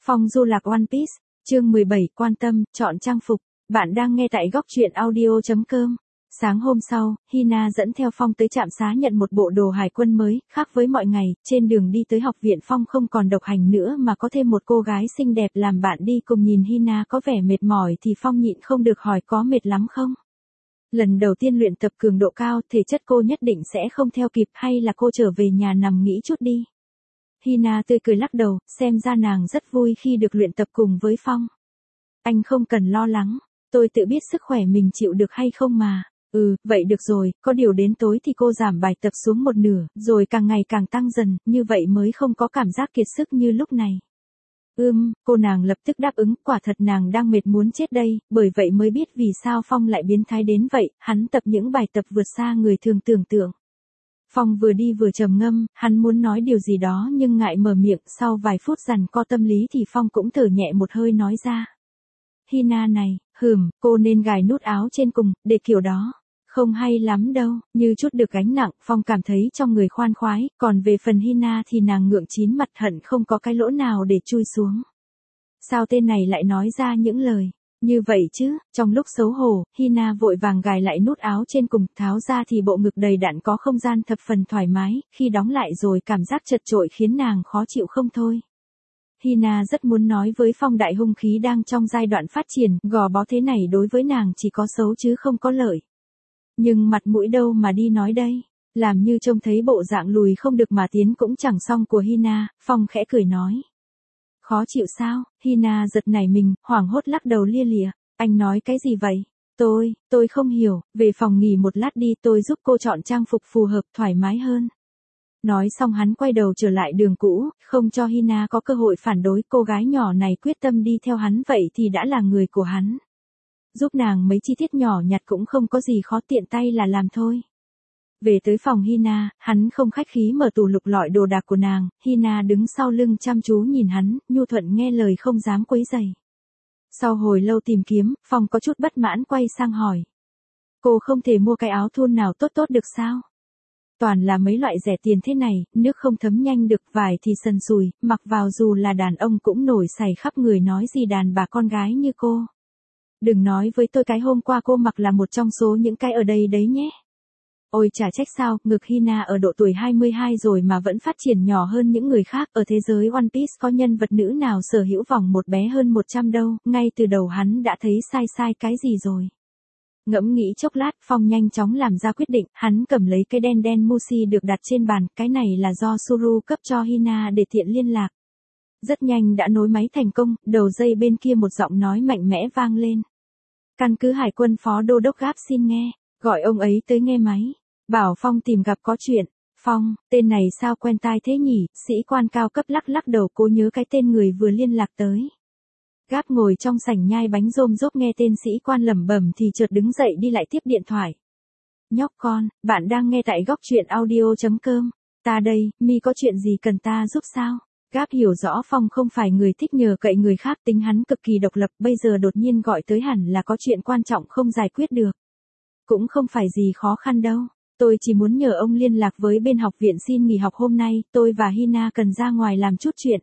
Phong du lạc One Piece, chương 17 quan tâm, chọn trang phục. Bạn đang nghe tại góc truyện audio.com. Sáng hôm sau, Hina dẫn theo Phong tới trạm xá nhận một bộ đồ hải quân mới, khác với mọi ngày, trên đường đi tới học viện Phong không còn độc hành nữa mà có thêm một cô gái xinh đẹp làm bạn đi cùng. Nhìn Hina có vẻ mệt mỏi thì Phong nhịn không được hỏi có mệt lắm không? Lần đầu tiên luyện tập cường độ cao, thể chất cô nhất định sẽ không theo kịp, hay là cô trở về nhà nằm nghỉ chút đi. Hina tươi cười lắc đầu, xem ra nàng rất vui khi được luyện tập cùng với Phong. Anh không cần lo lắng, tôi tự biết sức khỏe mình chịu được hay không mà. Vậy được rồi, có điều đến tối thì cô giảm bài tập xuống một nửa, rồi càng ngày càng tăng dần, như vậy mới không có cảm giác kiệt sức như lúc này. Cô nàng lập tức đáp ứng, quả thật nàng đang mệt muốn chết đây, bởi vậy mới biết vì sao Phong lại biến thái đến vậy, hắn tập những bài tập vượt xa người thường tưởng tượng. Phong vừa đi vừa trầm ngâm, hắn muốn nói điều gì đó nhưng ngại mở miệng, sau vài phút giằng co tâm lý thì Phong cũng thở nhẹ một hơi nói ra. Hina này, cô nên gài nút áo trên cùng, để kiểu đó. Không hay lắm đâu, như chút được gánh nặng, Phong cảm thấy trong người khoan khoái, còn về phần Hina thì nàng ngượng chín mặt hận không có cái lỗ nào để chui xuống. Sao tên này lại nói ra những lời như vậy chứ? Trong lúc xấu hổ, Hina vội vàng gài lại nút áo trên cùng, tháo ra thì bộ ngực đầy đặn có không gian thập phần thoải mái, khi đóng lại rồi cảm giác chật chội khiến nàng khó chịu không thôi. Hina rất muốn nói với Phong đại hung khí đang trong giai đoạn phát triển, gò bó thế này đối với nàng chỉ có xấu chứ không có lợi. Nhưng mặt mũi đâu mà đi nói đây, làm như trông thấy bộ dạng lùi không được mà tiến cũng chẳng xong của Hina, Phong khẽ cười nói. Khó chịu sao? Hina giật nảy mình, hoảng hốt lắc đầu lia lịa. Anh nói cái gì vậy? Tôi không hiểu, về phòng nghỉ một lát đi, tôi giúp cô chọn trang phục phù hợp, thoải mái hơn. Nói xong hắn quay đầu trở lại đường cũ, không cho Hina có cơ hội phản đối, cô gái nhỏ này quyết tâm đi theo hắn vậy thì đã là người của hắn. Giúp nàng mấy chi tiết nhỏ nhặt cũng không có gì khó, tiện tay là làm thôi. Về tới phòng Hina, hắn không khách khí mở tủ lục lọi đồ đạc của nàng, Hina đứng sau lưng chăm chú nhìn hắn, nhu thuận nghe lời không dám quấy rầy. Sau hồi lâu tìm kiếm, Phong có chút bất mãn quay sang hỏi. Cô không thể mua cái áo thun nào tốt được sao? Toàn là mấy loại rẻ tiền thế này, nước không thấm nhanh được, vải thì sần sùi, mặc vào dù là đàn ông cũng nổi sảy khắp người, nói gì đàn bà con gái như cô. Đừng nói với tôi cái hôm qua cô mặc là một trong số những cái ở đây đấy nhé. Ôi chả trách sao, ngực Hina ở độ tuổi 22 rồi mà vẫn phát triển nhỏ hơn những người khác, ở thế giới One Piece có nhân vật nữ nào sở hữu vòng một bé hơn 100 đâu, ngay từ đầu hắn đã thấy sai cái gì rồi. Ngẫm nghĩ chốc lát, Phong nhanh chóng làm ra quyết định, hắn cầm lấy cây đen Mushi được đặt trên bàn, cái này là do Suru cấp cho Hina để tiện liên lạc. Rất nhanh đã nối máy thành công, đầu dây bên kia một giọng nói mạnh mẽ vang lên. Căn cứ hải quân phó đô đốc Gáp xin nghe, gọi ông ấy tới nghe máy. Bảo Phong tìm gặp có chuyện. Phong, tên này sao quen tai thế nhỉ? Sĩ quan cao cấp lắc đầu, cố nhớ cái tên người vừa liên lạc tới. Gáp ngồi trong sảnh nhai bánh rôm rốp nghe tên sĩ quan lẩm bẩm thì chợt đứng dậy đi lại tiếp điện thoại. Nhóc con, bạn đang nghe tại góc truyện audio.com. Ta đây, mi có chuyện gì cần ta giúp sao? Gáp hiểu rõ Phong không phải người thích nhờ cậy người khác, tính hắn cực kỳ độc lập, bây giờ đột nhiên gọi tới hẳn là có chuyện quan trọng không giải quyết được. Cũng không phải gì khó khăn đâu. Tôi chỉ muốn nhờ ông liên lạc với bên học viện xin nghỉ học hôm nay, tôi và Hina cần ra ngoài làm chút chuyện.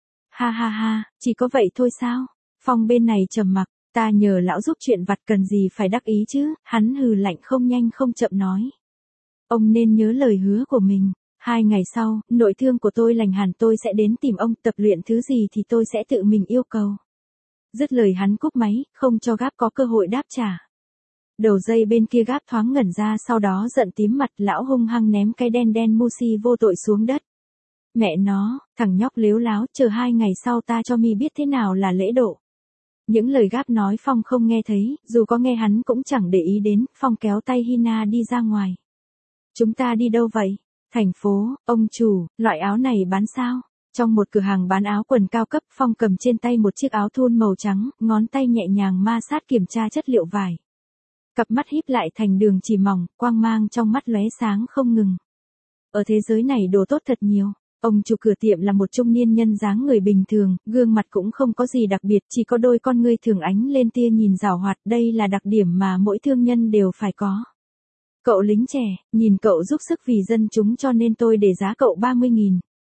Ha, chỉ có vậy thôi sao? Phong bên này trầm mặc, ta nhờ lão giúp chuyện vặt cần gì phải đắc ý chứ, hắn hừ lạnh không nhanh không chậm nói. Ông nên nhớ lời hứa của mình, 2 ngày sau, nội thương của tôi lành hẳn tôi sẽ đến tìm ông, tập luyện thứ gì thì tôi sẽ tự mình yêu cầu. Dứt lời hắn cúp máy, không cho Gáp có cơ hội đáp trả. Đầu dây bên kia Gáp thoáng ngẩn ra, sau đó giận tím mặt, lão hung hăng ném cái đen Mushi vô tội xuống đất. Mẹ nó, thằng nhóc lếu láo, chờ 2 ngày sau ta cho mi biết thế nào là lễ độ. Những lời Gáp nói Phong không nghe thấy, dù có nghe hắn cũng chẳng để ý đến, Phong kéo tay Hina đi ra ngoài. Chúng ta đi đâu vậy? Thành phố, ông chủ, loại áo này bán sao? Trong một cửa hàng bán áo quần cao cấp, Phong cầm trên tay một chiếc áo thun màu trắng, ngón tay nhẹ nhàng ma sát kiểm tra chất liệu vải. Cặp mắt híp lại thành đường chỉ mỏng, quang mang trong mắt lóe sáng không ngừng. Ở thế giới này đồ tốt thật nhiều. Ông chủ cửa tiệm là một trung niên nhân dáng người bình thường, gương mặt cũng không có gì đặc biệt, chỉ có đôi con ngươi thường ánh lên tia nhìn giảo hoạt, đây là đặc điểm mà mỗi thương nhân đều phải có. Cậu lính trẻ, nhìn cậu giúp sức vì dân chúng cho nên tôi để giá cậu 30.000.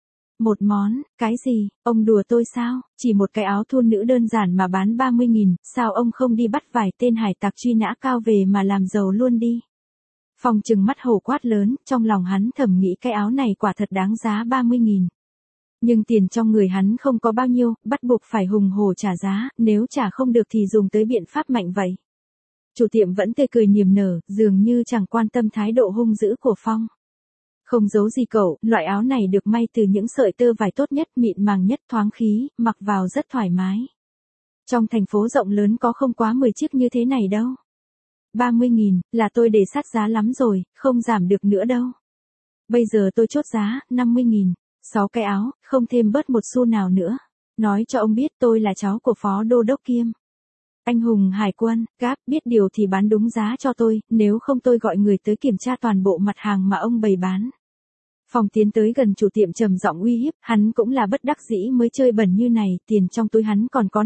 Một món, cái gì, ông đùa tôi sao, chỉ một cái áo thun nữ đơn giản mà bán 30.000, sao ông không đi bắt vài tên hải tặc truy nã cao về mà làm giàu luôn đi. Phong trừng mắt hổ quát lớn, trong lòng hắn thầm nghĩ cái áo này quả thật đáng giá 30.000. Nhưng tiền trong người hắn không có bao nhiêu, bắt buộc phải hùng hổ trả giá, nếu trả không được thì dùng tới biện pháp mạnh vậy. Chủ tiệm vẫn tươi cười niềm nở, dường như chẳng quan tâm thái độ hung dữ của Phong. Không giấu gì cậu, loại áo này được may từ những sợi tơ vải tốt nhất, mịn màng nhất, thoáng khí, mặc vào rất thoải mái. Trong thành phố rộng lớn có không quá 10 chiếc như thế này đâu. 30.000, là tôi để sát giá lắm rồi, không giảm được nữa đâu. Bây giờ tôi chốt giá, 50.000, 6 cái áo, không thêm bớt một xu nào nữa. Nói cho ông biết tôi là cháu của phó đô đốc Kiêm. Anh hùng hải quân, Gáp, biết điều thì bán đúng giá cho tôi, nếu không tôi gọi người tới kiểm tra toàn bộ mặt hàng mà ông bày bán. Phong tiến tới gần chủ tiệm trầm giọng uy hiếp, hắn cũng là bất đắc dĩ mới chơi bẩn như này, tiền trong túi hắn còn có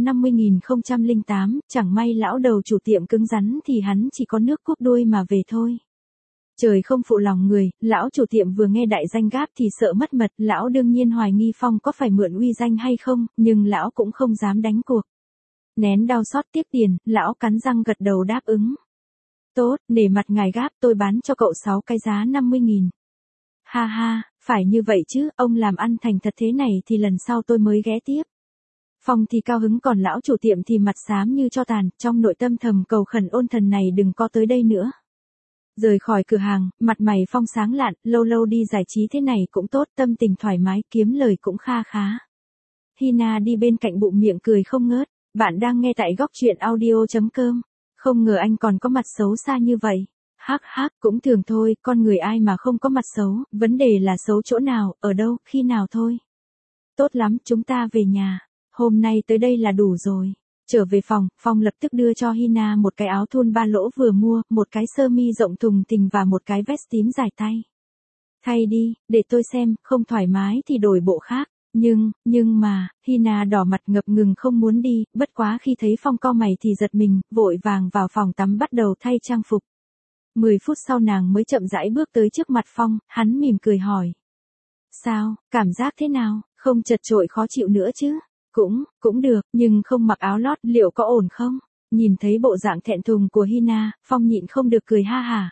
50.008, chẳng may lão đầu chủ tiệm cứng rắn thì hắn chỉ có nước cúp đuôi mà về thôi. Trời không phụ lòng người, lão chủ tiệm vừa nghe đại danh Gáp thì sợ mất mật, lão đương nhiên hoài nghi Phong có phải mượn uy danh hay không, nhưng lão cũng không dám đánh cuộc. Nén đau xót tiếc tiền, lão cắn răng gật đầu đáp ứng. Tốt, nể mặt ngài Gáp, tôi bán cho cậu 6 cái giá 50.000. Ha ha, phải như vậy chứ, ông làm ăn thành thật thế này thì lần sau tôi mới ghé tiếp. Phong thì cao hứng còn lão chủ tiệm thì mặt xám như tro tàn, trong nội tâm thầm cầu khẩn ôn thần này đừng có tới đây nữa. Rời khỏi cửa hàng, mặt mày Phong sáng lạn, lâu lâu đi giải trí thế này cũng tốt, tâm tình thoải mái, kiếm lời cũng kha khá. Hina đi bên cạnh bụng miệng cười không ngớt, bạn đang nghe tại góc truyện audio.com. Không ngờ anh còn có mặt xấu xa như vậy. Hắc hắc, cũng thường thôi, con người ai mà không có mặt xấu, vấn đề là xấu chỗ nào, ở đâu, khi nào thôi. Tốt lắm, chúng ta về nhà. Hôm nay tới đây là đủ rồi. Trở về phòng, Phong lập tức đưa cho Hina một cái áo thun 3 lỗ vừa mua, một cái sơ mi rộng thùng thình và một cái vest tím dài tay. Thay đi, để tôi xem, không thoải mái thì đổi bộ khác. Nhưng mà, Hina đỏ mặt ngập ngừng không muốn đi, bất quá khi thấy Phong cau mày thì giật mình, vội vàng vào phòng tắm bắt đầu thay trang phục. 10 phút sau nàng mới chậm rãi bước tới trước mặt Phong, hắn mỉm cười hỏi. Sao, cảm giác thế nào, không chật chội khó chịu nữa chứ? Cũng được, nhưng không mặc áo lót, liệu có ổn không? Nhìn thấy bộ dạng thẹn thùng của Hina, Phong nhịn không được cười ha hả.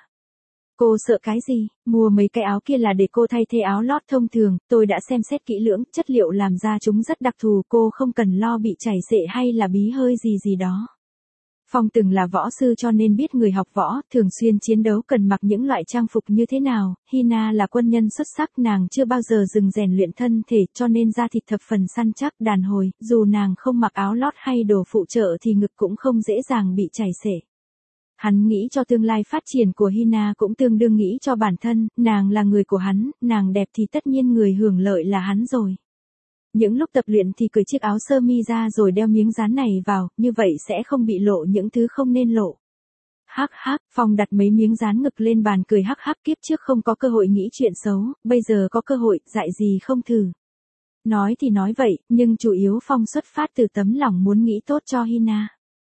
Cô sợ cái gì, mua mấy cái áo kia là để cô thay thế áo lót thông thường, tôi đã xem xét kỹ lưỡng, chất liệu làm ra chúng rất đặc thù, cô không cần lo bị chảy xệ hay là bí hơi gì đó. Phong từng là võ sư cho nên biết người học võ, thường xuyên chiến đấu cần mặc những loại trang phục như thế nào, Hina là quân nhân xuất sắc, nàng chưa bao giờ dừng rèn luyện thân thể cho nên da thịt thập phần săn chắc đàn hồi, dù nàng không mặc áo lót hay đồ phụ trợ thì ngực cũng không dễ dàng bị chảy xệ. Hắn nghĩ cho tương lai phát triển của Hina cũng tương đương nghĩ cho bản thân, nàng là người của hắn, nàng đẹp thì tất nhiên người hưởng lợi là hắn rồi. Những lúc tập luyện thì cởi chiếc áo sơ mi ra rồi đeo miếng dán này vào, như vậy sẽ không bị lộ những thứ không nên lộ. Hắc hắc, Phong đặt mấy miếng dán ngực lên bàn cười hắc hắc, kiếp trước không có cơ hội nghĩ chuyện xấu, bây giờ có cơ hội, dại gì không thử. Nói thì nói vậy, nhưng chủ yếu Phong xuất phát từ tấm lòng muốn nghĩ tốt cho Hina.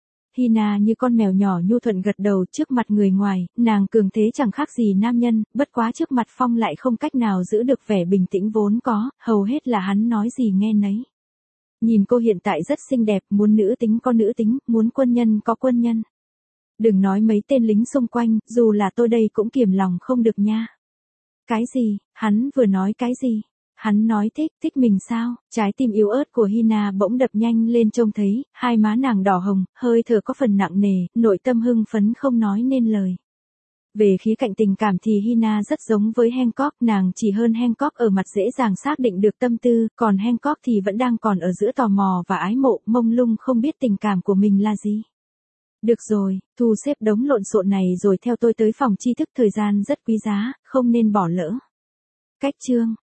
Hina như con mèo nhỏ nhu thuận gật đầu trước mặt người ngoài, nàng cường thế chẳng khác gì nam nhân, bất quá trước mặt Phong lại không cách nào giữ được vẻ bình tĩnh vốn có, hầu hết là hắn nói gì nghe nấy. Nhìn cô hiện tại rất xinh đẹp, muốn nữ tính có nữ tính, muốn quân nhân có quân nhân. Đừng nói mấy tên lính xung quanh, dù là tôi đây cũng kiềm lòng không được nha. Cái gì, hắn vừa nói cái gì? Hắn nói thích mình sao? Trái tim yếu ớt của Hina bỗng đập nhanh lên trông thấy, hai má nàng đỏ hồng, hơi thở có phần nặng nề, nội tâm hưng phấn không nói nên lời. Về khía cạnh tình cảm thì Hina rất giống với Hancock, nàng chỉ hơn Hancock ở mặt dễ dàng xác định được tâm tư, còn Hancock thì vẫn đang còn ở giữa tò mò và ái mộ, mông lung không biết tình cảm của mình là gì. Được rồi, thu xếp đống lộn xộn này rồi theo tôi tới phòng tri thức, thời gian rất quý giá, không nên bỏ lỡ. Cách chương